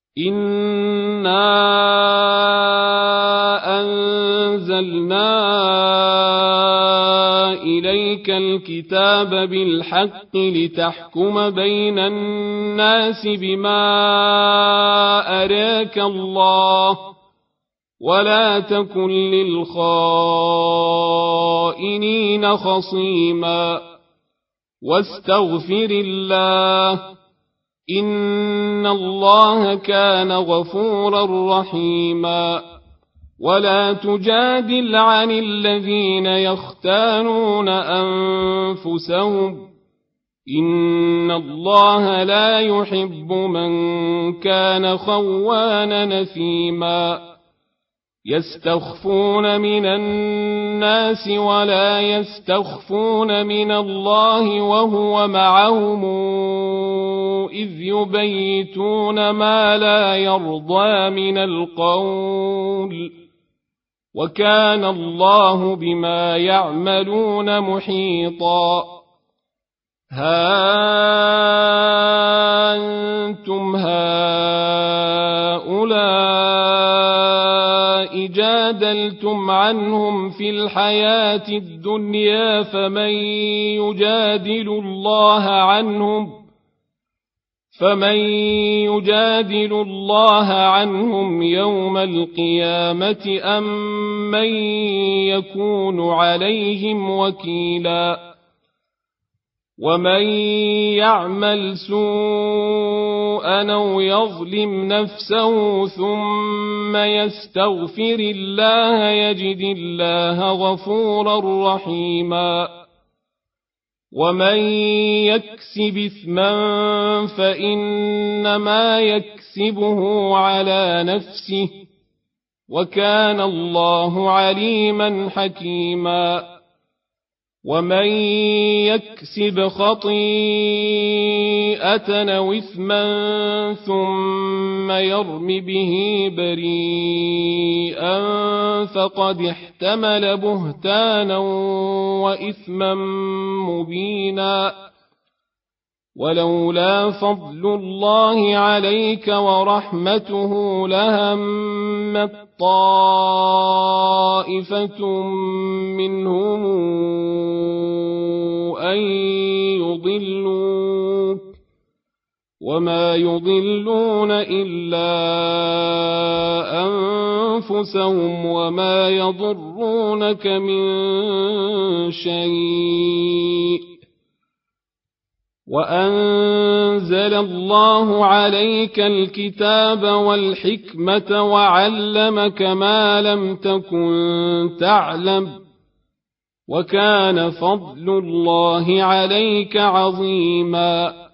إنا أنزلنا إليك الكتاب بالحق لتحكم بين الناس بما أراك الله ولا تكن للخائنين خصيما واستغفر الله إن الله كان غفورا رحيما ولا تجادل عن الذين يختانون أنفسهم إن الله لا يحب من كان خوانا نثيما يستخفون من الناس ولا يستخفون من الله وهو معهم إذ يبيتون ما لا يرضى من القول وكان الله بما يعملون محيطا ها أنتم هؤلاء جادلتم عنهم في الحياة الدنيا فمن يجادل الله عنهم يوم القيامة أم من يكون عليهم وكيلا ومن يعمل سوءا أو يظلم نفسه ثم يستغفر الله يجد الله غفورا رحيما ومن يكسب إثما فإنما يكسبه على نفسه وكان الله عليما حكيما ومن يكسب خطيئة أو إثما ثم يرم به بريئا فقد احتمل بهتانا وإثما مبينا ولولا فضل الله عليك ورحمته لهمت طائفة منهم أن يضلوك وما يضلون إلا أنفسهم وما يضرونك من شيء وأنزل الله عليك الكتاب والحكمة وعلمك ما لم تكن تعلم وكان فضل الله عليك عظيما